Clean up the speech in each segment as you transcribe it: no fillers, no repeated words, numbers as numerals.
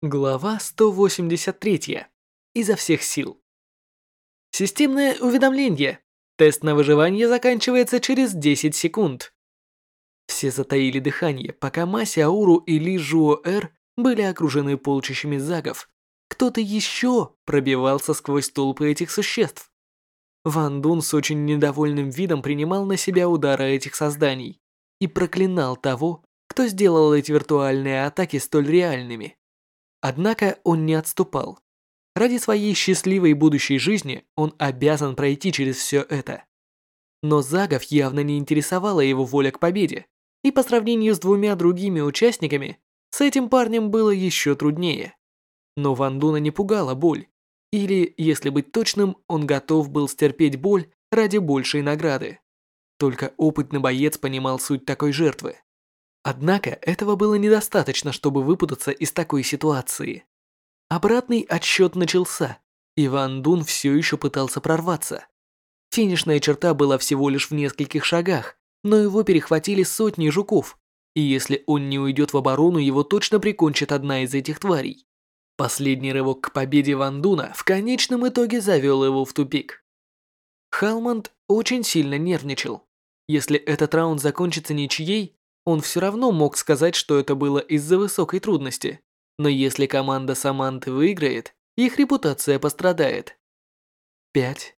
Глава 183. Изо всех сил. Системное уведомление. Тест на выживание заканчивается через 10 секунд. Все затаили дыхание, пока Ма Сяору и Ли Жуоэр были окружены полчищами загов. Кто-то еще пробивался сквозь толпы этих существ. Ван Дун с очень недовольным видом принимал на себя удары этих созданий и проклинал того, кто сделал эти виртуальные атаки столь реальными. Однако он не отступал. Ради своей счастливой будущей жизни он обязан пройти через все это. Но Загов явно не интересовала его воля к победе, и по сравнению с двумя другими участниками, с этим парнем было еще труднее. Но Ван Дуна не пугала боль, или, если быть точным, он готов был стерпеть боль ради большей награды. Только опытный боец понимал суть такой жертвы. Однако этого было недостаточно, чтобы выпутаться из такой ситуации. Обратный отсчет начался, и Ван Дун все еще пытался прорваться. Финишная черта была всего лишь в нескольких шагах, но его перехватили сотни жуков, и если он не уйдет в оборону, его точно прикончит одна из этих тварей. Последний рывок к победе Ван Дуна в конечном итоге завел его в тупик. Халмонд очень сильно нервничал. Если этот раунд закончится ничьей, он все равно мог сказать, что это было из-за высокой трудности. Но если команда Саманты выиграет, их репутация пострадает. 5.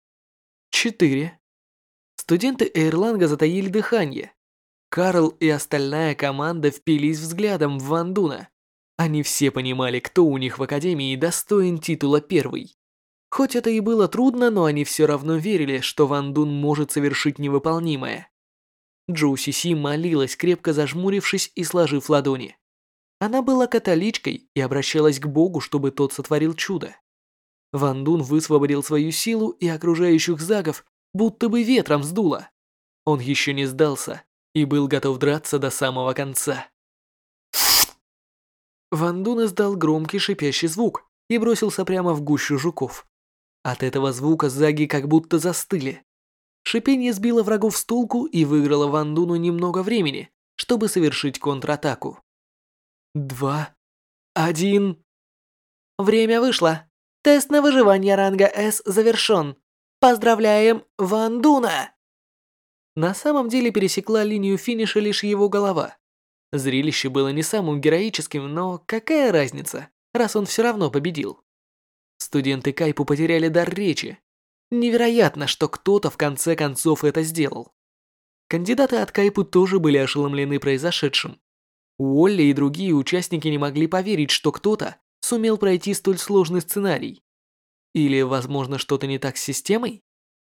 4. Студенты Эйрланга затаили дыхание. Карл и остальная команда впились взглядом в Ван Дуна. Они все понимали, кто у них в Академии достоин титула первый. Хоть это и было трудно, но они все равно верили, что Ван Дун может совершить невыполнимое. Джоу Сиси молилась, крепко зажмурившись и сложив ладони. Она была католичкой и обращалась к Богу, чтобы тот сотворил чудо. Ван Дун высвободил свою силу, и окружающих загов будто бы ветром сдуло. Он еще не сдался и был готов драться до самого конца. Ван Дун издал громкий шипящий звук и бросился прямо в гущу жуков. От этого звука заги как будто застыли. Шипение сбило врагов с толку и выиграло Ван Дуну немного времени, чтобы совершить контратаку. 2, 1. Время вышло. Тест на выживание ранга С завершен. Поздравляем Ван Дуна! На самом деле пересекла линию финиша лишь его голова. Зрелище было не самым героическим, но какая разница, раз он все равно победил. Студенты Кайпу потеряли дар речи. Невероятно, что кто-то в конце концов это сделал. Кандидаты от Кайпу тоже были ошеломлены произошедшим. Уолли и другие участники не могли поверить, что кто-то сумел пройти столь сложный сценарий. Или, возможно, что-то не так с системой?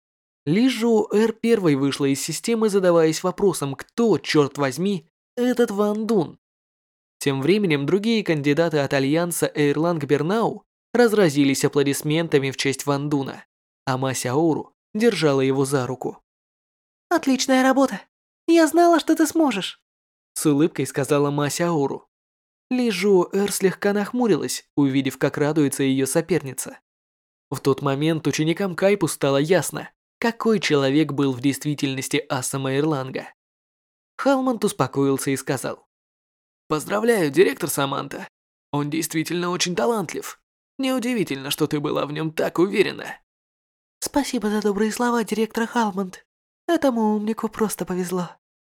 Ли Жуоэр первой вышла из системы, задаваясь вопросом, кто, черт возьми, этот Ван Дун. Тем временем другие кандидаты от Альянса Эйрланг Бернау разразились аплодисментами в честь Ван Дуна, а Ма Сяору держала его за руку. «Отличная работа! Я знала, что ты сможешь!» С улыбкой сказала Ма Сяору. Ли Жуоэр слегка нахмурилась, увидев, как радуется ее соперница. В тот момент ученикам Кайпу стало ясно, какой человек был в действительности асом Эйрланга. Халмонд успокоился и сказал: «Поздравляю, директор Саманта. Он действительно очень талантлив. Неудивительно, что ты была в нем так уверена». «Спасибо за добрые слова, директор Халмонд. Этому умнику просто повезло».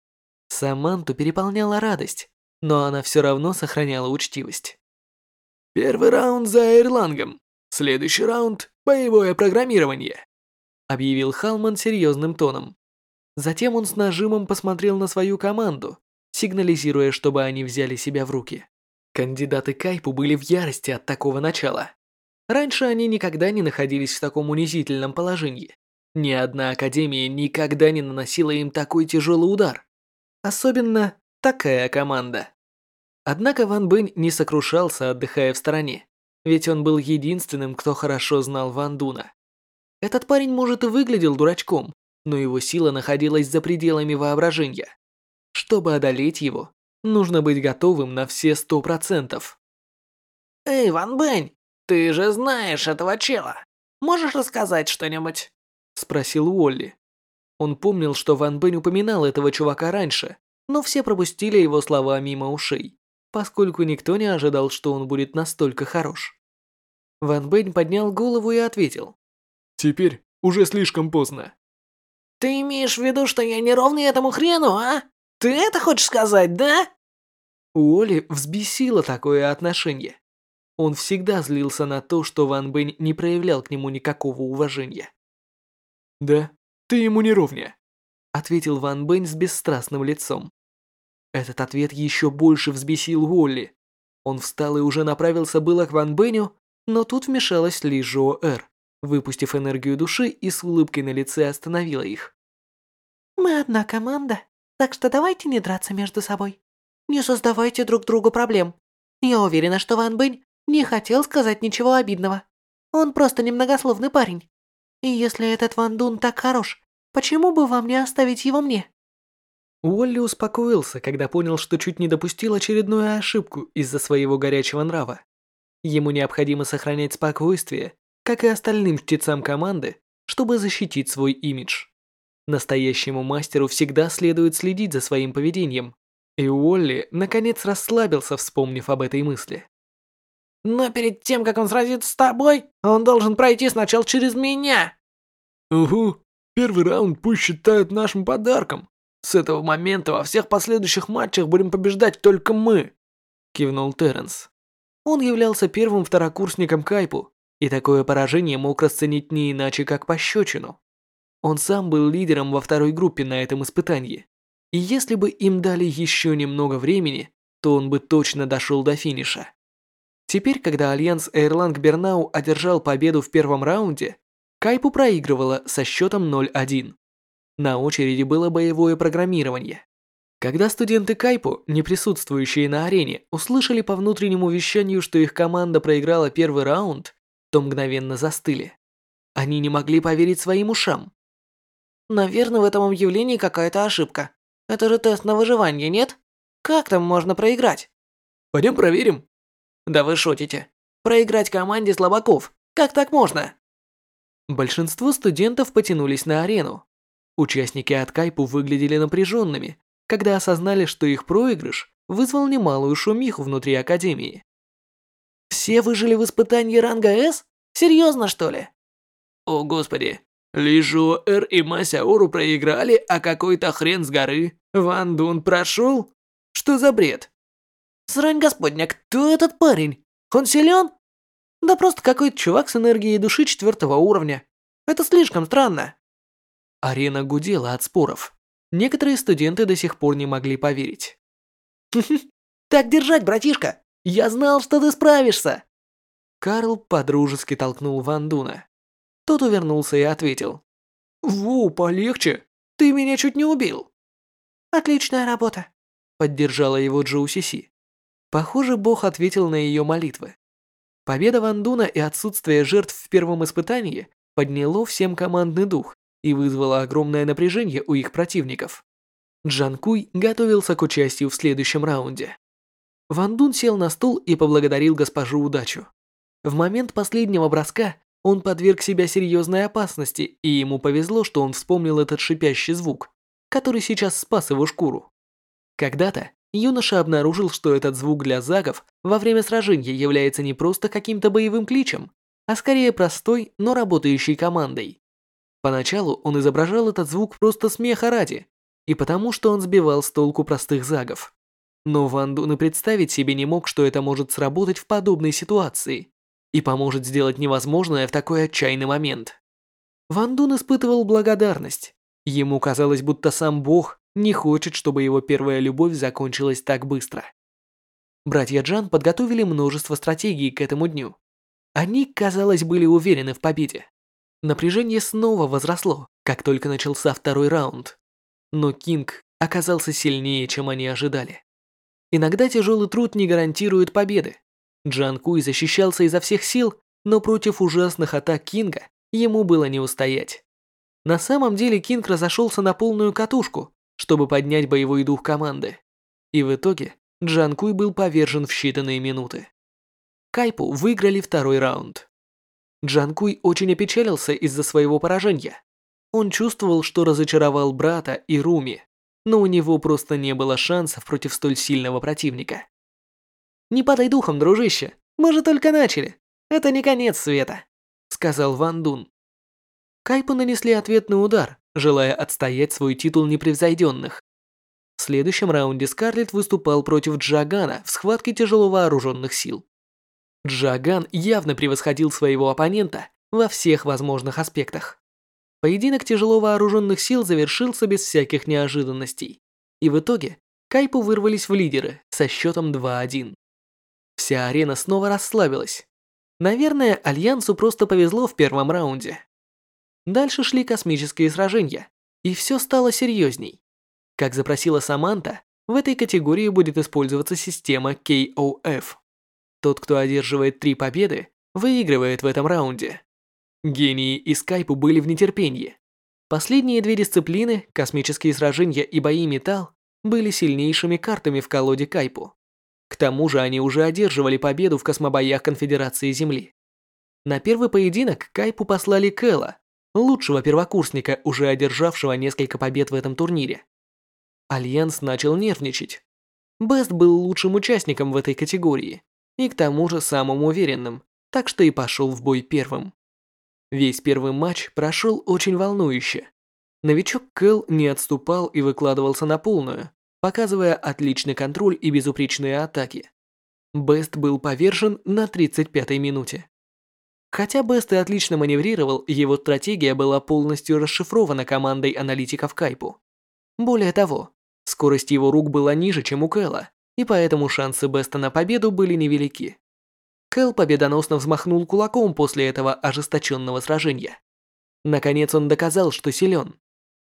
Саманту переполняла радость, но она все равно сохраняла учтивость. «Первый раунд за Эрлангом. Следующий раунд – боевое программирование», объявил Халман серьезным тоном. Затем он с нажимом посмотрел на свою команду, сигнализируя, чтобы они взяли себя в руки. Кандидаты Кайпу были в ярости от такого начала. Раньше они никогда не находились в таком унизительном положении. Ни одна академия никогда не наносила им такой тяжелый удар. Особенно такая команда. Однако Ван Бэнь не сокрушался, отдыхая в стороне, ведь он был единственным, кто хорошо знал Ван Дуна. Этот парень, может, и выглядел дурачком, но его сила находилась за пределами воображения. Чтобы одолеть его, нужно быть готовым на все 100%. «Эй, Ван Бэнь, ты же знаешь этого чела. Можешь рассказать что-нибудь?» Спросил Уолли. Он помнил, что Ван Бэнь упоминал этого чувака раньше, но все пропустили его слова мимо ушей. поскольку никто не ожидал, что он будет настолько хорош. Ван Бэнь поднял голову и ответил. «Теперь уже слишком поздно». Ты имеешь в виду, что я не ровный этому хрену, а? Ты это хочешь сказать, да? Уолли взбесило такое отношение. Он всегда злился на то, что Ван Бэнь не проявлял к нему никакого уважения. «Да, ты ему не ровня», — ответил Ван Бэнь с бесстрастным лицом. Этот ответ еще больше взбесил Уолли. Он встал и уже направился было к Ван Бэню, но тут вмешалась Ли Жуо Эр, выпустив энергию души и с улыбкой на лице остановила их. Мы одна команда, так что давайте не драться между собой. Не создавайте друг другу проблем. Я уверена, что Ван Бэнь не хотел сказать ничего обидного. Он просто немногословный парень. И если этот Ван Дун так хорош, почему бы вам не оставить его мне? Уолли успокоился, когда понял, что чуть не допустил очередную ошибку из-за своего горячего нрава. Ему необходимо сохранять спокойствие, как и остальным чтецам команды, чтобы защитить свой имидж. Настоящему мастеру всегда следует следить за своим поведением, и Уолли наконец расслабился, вспомнив об этой мысли. Но перед тем, как он сразится с тобой, он должен пройти сначала через меня. Угу, первый раунд пусть считают нашим подарком. С этого момента во всех последующих матчах будем побеждать только мы, кивнул Терренс. Он являлся первым второкурсником Кайпу, и такое поражение мог расценить не иначе, как пощечину. Он сам был лидером во второй группе на этом испытании, и если бы им дали еще немного времени, то он бы точно дошел до финиша. Теперь, когда Альянс Эйрланг Бернау одержал победу в первом раунде, Кайпу проигрывала со счетом 0-1. На очереди было боевое программирование. Когда студенты Кайпу, не присутствующие на арене, услышали по внутреннему вещанию, что их команда проиграла первый раунд, то мгновенно застыли. Они не могли поверить своим ушам. Наверное, в этом объявлении какая-то ошибка. Это же тест на выживание, нет? Как там можно проиграть? Пойдем проверим. Да вы шутите. Проиграть команде слабаков. Как так можно? Большинство студентов потянулись на арену. Участники от Кайпу выглядели напряженными, когда осознали, что их проигрыш вызвал немалую шумиху внутри Академии. Все выжили в испытании ранга С? Серьезно, что ли? О господи, Ли Жуо Эр и Ма Сяору проиграли, а какой-то хрен с горы Ван Дун прошел? Что за бред? Срань господня, кто этот парень? Он силен? Да просто какой-то чувак с энергией души 4-го уровня. Это слишком странно. Арена гудела от споров. Некоторые студенты до сих пор не могли поверить. Так держать, братишка! Я знал, что ты справишься! Карл подружески толкнул Ван Дуна. Тот увернулся и ответил. «Ву, полегче! Ты меня чуть не убил!» Отличная работа, поддержала его Джоу Сиси. Похоже, Бог ответил на ее молитвы. Победа Ван Дуна и отсутствие жертв в первом испытании подняло всем командный дух и вызвало огромное напряжение у их противников. Джан Куй готовился к участию в следующем раунде. Ван Дун сел на стул и поблагодарил госпожу удачу. В момент последнего броска он подверг себя серьезной опасности, и ему повезло, что он вспомнил этот шипящий звук, который сейчас спас его шкуру. Когда-то юноша обнаружил, что этот звук для загов во время сражения является не просто каким-то боевым кличем, а скорее простой, но работающей командой. Поначалу он изображал этот звук просто смеха ради, и потому что он сбивал с толку простых загов. Но Ван Дун и представить себе не мог, что это может сработать в подобной ситуации и поможет сделать невозможное в такой отчаянный момент. Ван Дун испытывал благодарность. Ему казалось, будто сам Бог не хочет, чтобы его первая любовь закончилась так быстро. Братья Джан подготовили множество стратегий к этому дню. Они, казалось, были уверены в победе. Напряжение снова возросло, как только начался второй раунд. Но Кинг оказался сильнее, чем они ожидали. Иногда тяжелый труд не гарантирует победы. Джан Куй защищался изо всех сил, но против ужасных атак Кинга ему было не устоять. На самом деле Кинг разошелся на полную катушку, чтобы поднять боевой дух команды. И в итоге Джан Куй был повержен в считанные минуты. Кайпу выиграли второй раунд. Джан Куй очень опечалился из-за своего поражения. Он чувствовал, что разочаровал брата и Руми, но у него просто не было шансов против столь сильного противника. Не падай духом, дружище. Мы же только начали. Это не конец света», — сказал Ван Дун. Кайпу нанесли ответный удар, желая отстоять свой титул непревзойденных. В следующем раунде Скарлетт выступал против Джагана в схватке тяжело вооруженных сил. Джаган явно превосходил своего оппонента во всех возможных аспектах. Поединок тяжело вооруженных сил завершился без всяких неожиданностей. И в итоге Кайпу вырвались в лидеры со счетом 2-1. Вся арена снова расслабилась. Наверное, Альянсу просто повезло в первом раунде. Дальше шли космические сражения, и все стало серьезней. Как запросила Саманта, в этой категории будет использоваться система KOF. Тот, кто одерживает 3 победы, выигрывает в этом раунде. Гении и Скайпу были в нетерпении. Последние 2 дисциплины, космические сражения и бои металл, были сильнейшими картами в колоде Кайпу. К тому же они уже одерживали победу в космобоях Конфедерации Земли. На первый поединок Кайпу послали Кэла, лучшего первокурсника, уже одержавшего несколько побед в этом турнире. Альянс начал нервничать. Бест был лучшим участником в этой категории и к тому же самым уверенным, так что и пошел в бой первым. Весь первый матч прошел очень волнующе. Новичок Кэл не отступал и выкладывался на полную, показывая отличный контроль и безупречные атаки. Бест был повержен на 35-й минуте. Хотя Бест и отлично маневрировал, его стратегия была полностью расшифрована командой аналитиков Кайпу. Более того, скорость его рук была ниже, чем у Кэла, и поэтому шансы Беста на победу были невелики. Кэл победоносно взмахнул кулаком после этого ожесточенного сражения. Наконец он доказал, что силен.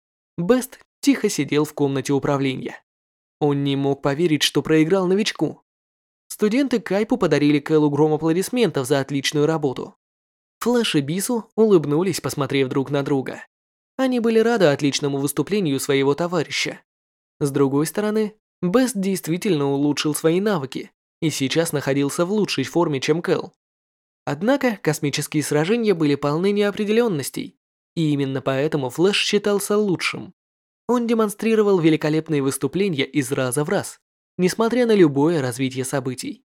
Бест тихо сидел в комнате управления. Он не мог поверить, что проиграл новичку. Студенты Кайпу подарили Кэлу гром аплодисментов за отличную работу. Флэш и Бису улыбнулись, посмотрев друг на друга. Они были рады отличному выступлению своего товарища. С другой стороны, Бест действительно улучшил свои навыки и сейчас находился в лучшей форме, чем Кэл. Однако космические сражения были полны неопределенностей, и именно поэтому Флэш считался лучшим. Он демонстрировал великолепные выступления из раза в раз, несмотря на любое развитие событий.